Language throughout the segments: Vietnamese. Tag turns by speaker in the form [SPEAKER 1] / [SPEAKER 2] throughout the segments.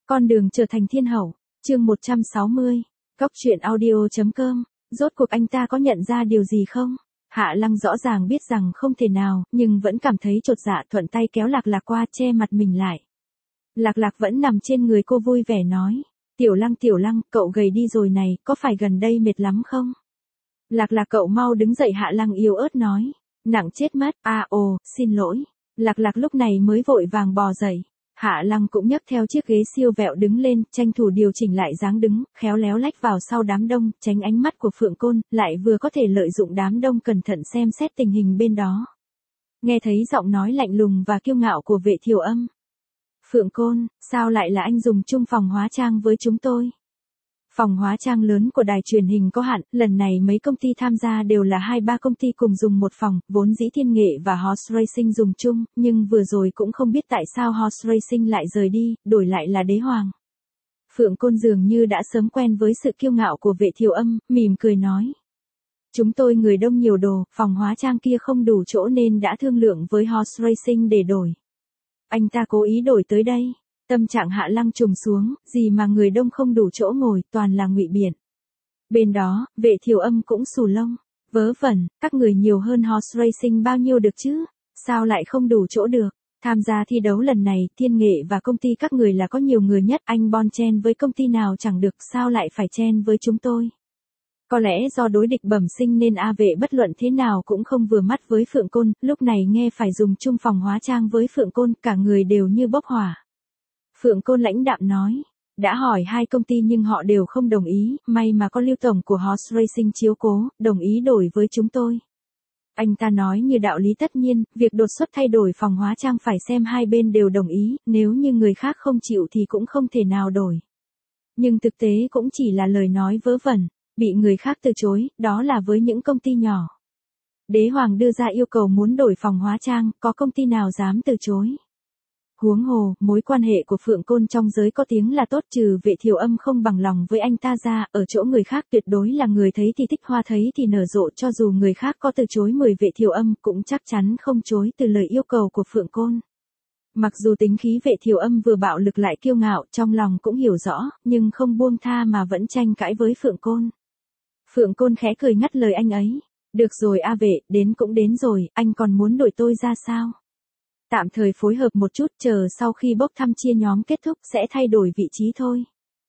[SPEAKER 1] Con đường trở thành thiên hậu, chương 160, Góc truyện audio.com, rốt cuộc anh ta có nhận ra điều gì không? Hạ Lăng rõ ràng biết rằng không thể nào, nhưng vẫn cảm thấy chột dạ, thuận tay kéo Lạc Lạc qua che mặt mình lại. Lạc Lạc vẫn nằm trên người cô vui vẻ nói, Tiểu Lăng, cậu gầy đi rồi này, có phải gần đây mệt lắm không? Lạc Lạc cậu mau đứng dậy, Hạ Lăng yếu ớt nói, nặng chết mất, xin lỗi. Lạc Lạc lúc này mới vội vàng bò dậy. Hạ Lăng cũng nhấc theo chiếc ghế siêu vẹo đứng lên, tranh thủ điều chỉnh lại dáng đứng, khéo léo lách vào sau đám đông, tránh ánh mắt của Phượng Côn, lại vừa có thể lợi dụng đám đông cẩn thận xem xét tình hình bên đó. Nghe thấy giọng nói lạnh lùng và kiêu ngạo của Vệ Thiều Âm. Phượng Côn, sao lại là anh dùng chung phòng hóa trang với chúng tôi? Phòng hóa trang lớn của đài truyền hình có hạn, lần này mấy công ty tham gia đều là 2-3 công ty cùng dùng một phòng, vốn dĩ Thiên Nghệ và Horse Racing dùng chung, nhưng vừa rồi cũng không biết tại sao Horse Racing lại rời đi, đổi lại là Đế Hoàng. Phượng Côn dường như đã sớm quen với sự kiêu ngạo của Vệ Thiều Âm, mỉm cười nói. Chúng tôi người đông nhiều đồ, phòng hóa trang kia không đủ chỗ nên đã thương lượng với Horse Racing để đổi. Anh ta cố ý đổi tới đây. Tâm trạng Hạ Lăng trùng xuống, gì mà người đông không đủ chỗ ngồi, toàn là ngụy biện. Bên đó, Vệ Thiều Âm cũng xù lông. Vớ vẩn, các người nhiều hơn Horse Racing bao nhiêu được chứ? Sao lại không đủ chỗ được? Tham gia thi đấu lần này, Thiên Nghệ và công ty các người là có nhiều người nhất, anh bon chen với công ty nào chẳng được, sao lại phải chen với chúng tôi? Có lẽ do đối địch bẩm sinh nên A Vệ bất luận thế nào cũng không vừa mắt với Phượng Côn, lúc này nghe phải dùng chung phòng hóa trang với Phượng Côn, cả người đều như bốc hỏa. Phượng Côn lãnh đạm nói, đã hỏi 2 công ty nhưng họ đều không đồng ý, may mà có Lưu tổng của Horse Racing chiếu cố, đồng ý đổi với chúng tôi. Anh ta nói như đạo lý tất nhiên, việc đột xuất thay đổi phòng hóa trang phải xem hai bên đều đồng ý, nếu như người khác không chịu thì cũng không thể nào đổi. Nhưng thực tế cũng chỉ là lời nói vớ vẩn, bị người khác từ chối, đó là với những công ty nhỏ. Đế Hoàng đưa ra yêu cầu muốn đổi phòng hóa trang, có công ty nào dám từ chối. Huống hồ, mối quan hệ của Phượng Côn trong giới có tiếng là tốt, trừ Vệ Thiều Âm không bằng lòng với anh ta ra, ở chỗ người khác tuyệt đối là người thấy thì thích, hoa thấy thì nở rộ, cho dù người khác có từ chối 10 Vệ Thiều Âm cũng chắc chắn không chối từ lời yêu cầu của Phượng Côn. Mặc dù tính khí Vệ Thiều Âm vừa bạo lực lại kiêu ngạo, trong lòng cũng hiểu rõ, nhưng không buông tha mà vẫn tranh cãi với Phượng Côn. Phượng Côn khẽ cười ngắt lời anh ấy. Được rồi A Vệ, đến cũng đến rồi, anh còn muốn đổi tôi ra sao? Tạm thời phối hợp một chút, chờ sau khi bốc thăm chia nhóm kết thúc sẽ thay đổi vị trí thôi.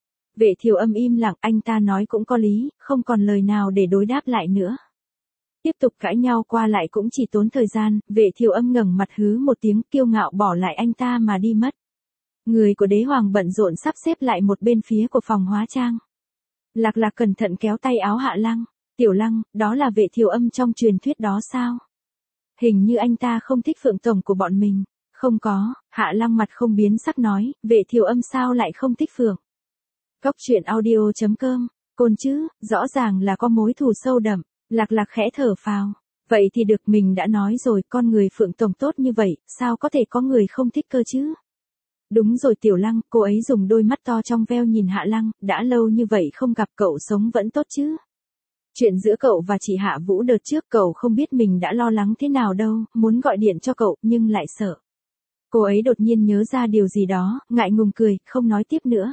[SPEAKER 1] Vệ Thiều Âm im lặng, anh ta nói cũng có lý, không còn lời nào để đối đáp lại nữa. Tiếp tục cãi nhau qua lại cũng chỉ tốn thời gian, Vệ Thiều Âm ngẩng mặt hứ một tiếng kiêu ngạo bỏ lại anh ta mà đi mất. Người của Đế Hoàng bận rộn sắp xếp lại một bên phía của phòng hóa trang. Lạc Lạc cẩn thận kéo tay áo Hạ Lăng, Tiểu Lăng, đó là Vệ Thiều Âm trong truyền thuyết đó sao? Hình như anh ta không thích Phượng tổng của bọn mình. Không có, Hạ Lăng mặt không biến sắc nói, Vệ Thiều Âm sao lại không thích Phượng? Góc truyện audio.com, Côn chứ, rõ ràng là có mối thù sâu đậm. Lạc Lạc khẽ thở phào. Vậy thì được, mình đã nói rồi, con người Phượng tổng tốt như vậy, sao có thể có người không thích cơ chứ? Đúng rồi Tiểu Lăng, cô ấy dùng đôi mắt to trong veo nhìn Hạ Lăng, đã lâu như vậy không gặp, cậu sống vẫn tốt chứ? Chuyện giữa cậu và chị Hạ Vũ đợt trước cậu không biết mình đã lo lắng thế nào đâu, muốn gọi điện cho cậu, nhưng lại sợ. Cô ấy đột nhiên nhớ ra điều gì đó, ngại ngùng cười, không nói tiếp nữa.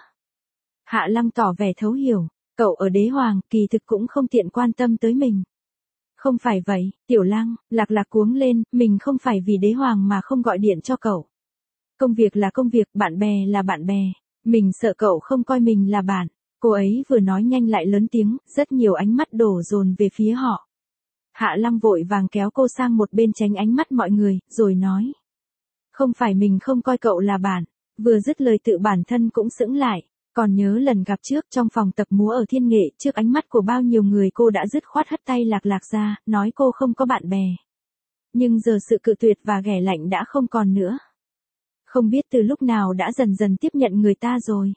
[SPEAKER 1] Hạ Lăng tỏ vẻ thấu hiểu, cậu ở Đế Hoàng, kỳ thực cũng không tiện quan tâm tới mình. Không phải vậy, Tiểu Lăng, Lạc Lạc cuống lên, mình không phải vì Đế Hoàng mà không gọi điện cho cậu. Công việc là công việc, bạn bè là bạn bè, mình sợ cậu không coi mình là bạn. Cô ấy vừa nói nhanh lại lớn tiếng, rất nhiều ánh mắt đổ dồn về phía họ. Hạ Lăng vội vàng kéo cô sang một bên tránh ánh mắt mọi người, rồi nói. Không phải mình không coi cậu là bạn, vừa dứt lời tự bản thân cũng sững lại. Còn nhớ lần gặp trước trong phòng tập múa ở Thiên Nghệ, trước ánh mắt của bao nhiêu người cô đã dứt khoát hất tay Lạc Lạc ra, nói cô không có bạn bè. Nhưng giờ sự cự tuyệt và ghẻ lạnh đã không còn nữa. Không biết từ lúc nào đã dần dần tiếp nhận người ta rồi.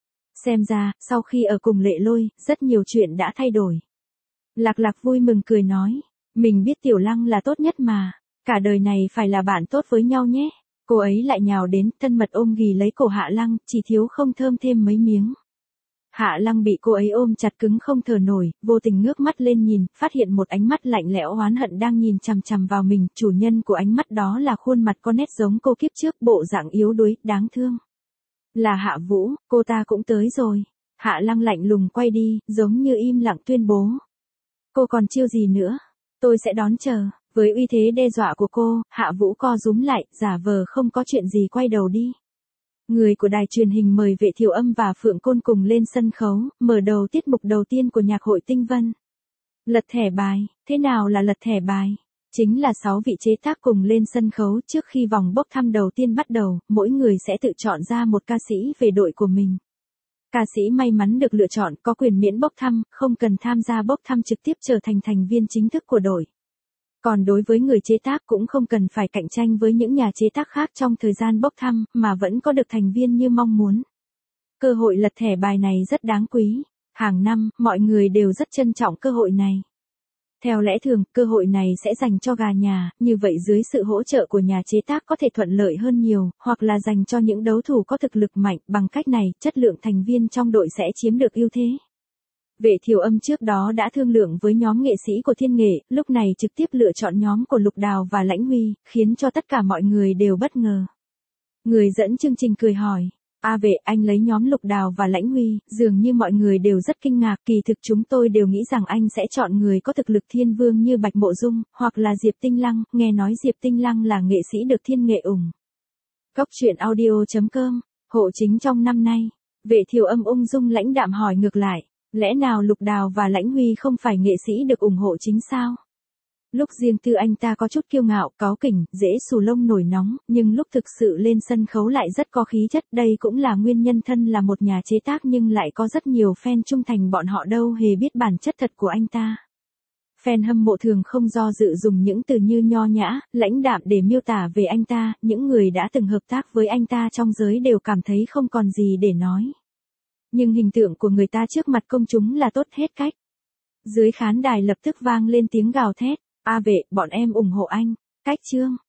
[SPEAKER 1] Xem ra, sau khi ở cùng Lệ Lôi, rất nhiều chuyện đã thay đổi. Lạc Lạc vui mừng cười nói, mình biết Tiểu Lăng là tốt nhất mà, cả đời này phải là bạn tốt với nhau nhé. Cô ấy lại nhào đến, thân mật ôm ghì lấy cổ Hạ Lăng, chỉ thiếu không thơm thêm mấy miếng. Hạ Lăng bị cô ấy ôm chặt cứng không thở nổi, vô tình ngước mắt lên nhìn, phát hiện một ánh mắt lạnh lẽo oán hận đang nhìn chằm chằm vào mình, chủ nhân của ánh mắt đó là khuôn mặt có nét giống cô kiếp trước, bộ dạng yếu đuối, đáng thương. Là Hạ Vũ, cô ta cũng tới rồi. Hạ Lăng lạnh lùng quay đi, giống như im lặng tuyên bố. Cô còn chiêu gì nữa? Tôi sẽ đón chờ. Với uy thế đe dọa của cô, Hạ Vũ co rúm lại, giả vờ không có chuyện gì quay đầu đi. Người của đài truyền hình mời Vệ Thiều Âm và Phượng Côn cùng lên sân khấu, mở đầu tiết mục đầu tiên của nhạc hội Tinh Vân. Lật thẻ bài, thế nào là lật thẻ bài? Chính là 6 vị chế tác cùng lên sân khấu trước khi vòng bốc thăm đầu tiên bắt đầu, mỗi người sẽ tự chọn ra một ca sĩ về đội của mình. Ca sĩ may mắn được lựa chọn có quyền miễn bốc thăm, không cần tham gia bốc thăm trực tiếp trở thành thành viên chính thức của đội. Còn đối với người chế tác cũng không cần phải cạnh tranh với những nhà chế tác khác trong thời gian bốc thăm, mà vẫn có được thành viên như mong muốn. Cơ hội lật thẻ bài này rất đáng quý. Hàng năm, mọi người đều rất trân trọng cơ hội này. Theo lẽ thường, cơ hội này sẽ dành cho gà nhà, như vậy dưới sự hỗ trợ của nhà chế tác có thể thuận lợi hơn nhiều, hoặc là dành cho những đấu thủ có thực lực mạnh. Bằng cách này, chất lượng thành viên trong đội sẽ chiếm được ưu thế. Vệ Thiều Âm trước đó đã thương lượng với nhóm nghệ sĩ của Thiên Nghệ, lúc này trực tiếp lựa chọn nhóm của Lục Đào và Lãnh Huy, khiến cho tất cả mọi người đều bất ngờ. Người dẫn chương trình cười hỏi. Vệ, anh lấy nhóm Lục Đào và Lãnh Huy, dường như mọi người đều rất kinh ngạc, kỳ thực chúng tôi đều nghĩ rằng anh sẽ chọn người có thực lực thiên vương như Bạch Mộ Dung, hoặc là Diệp Tinh Lăng, nghe nói Diệp Tinh Lăng là nghệ sĩ được Thiên Nghệ ủng. Cóc truyện audio.com, hộ chính trong năm nay. Vệ Thiều Âm ung dung lãnh đạm hỏi ngược lại, lẽ nào Lục Đào và Lãnh Huy không phải nghệ sĩ được ủng hộ chính sao? Lúc riêng tư anh ta có chút kiêu ngạo, cáu kỉnh, dễ xù lông nổi nóng, nhưng lúc thực sự lên sân khấu lại rất có khí chất. Đây cũng là nguyên nhân thân là một nhà chế tác nhưng lại có rất nhiều fan trung thành, bọn họ đâu hề biết bản chất thật của anh ta. Fan hâm mộ thường không do dự dùng những từ như nho nhã, lãnh đạm để miêu tả về anh ta, những người đã từng hợp tác với anh ta trong giới đều cảm thấy không còn gì để nói. Nhưng hình tượng của người ta trước mặt công chúng là tốt hết cách. Dưới khán đài lập tức vang lên tiếng gào thét. Vệ, bọn em ủng hộ anh. Cách chương.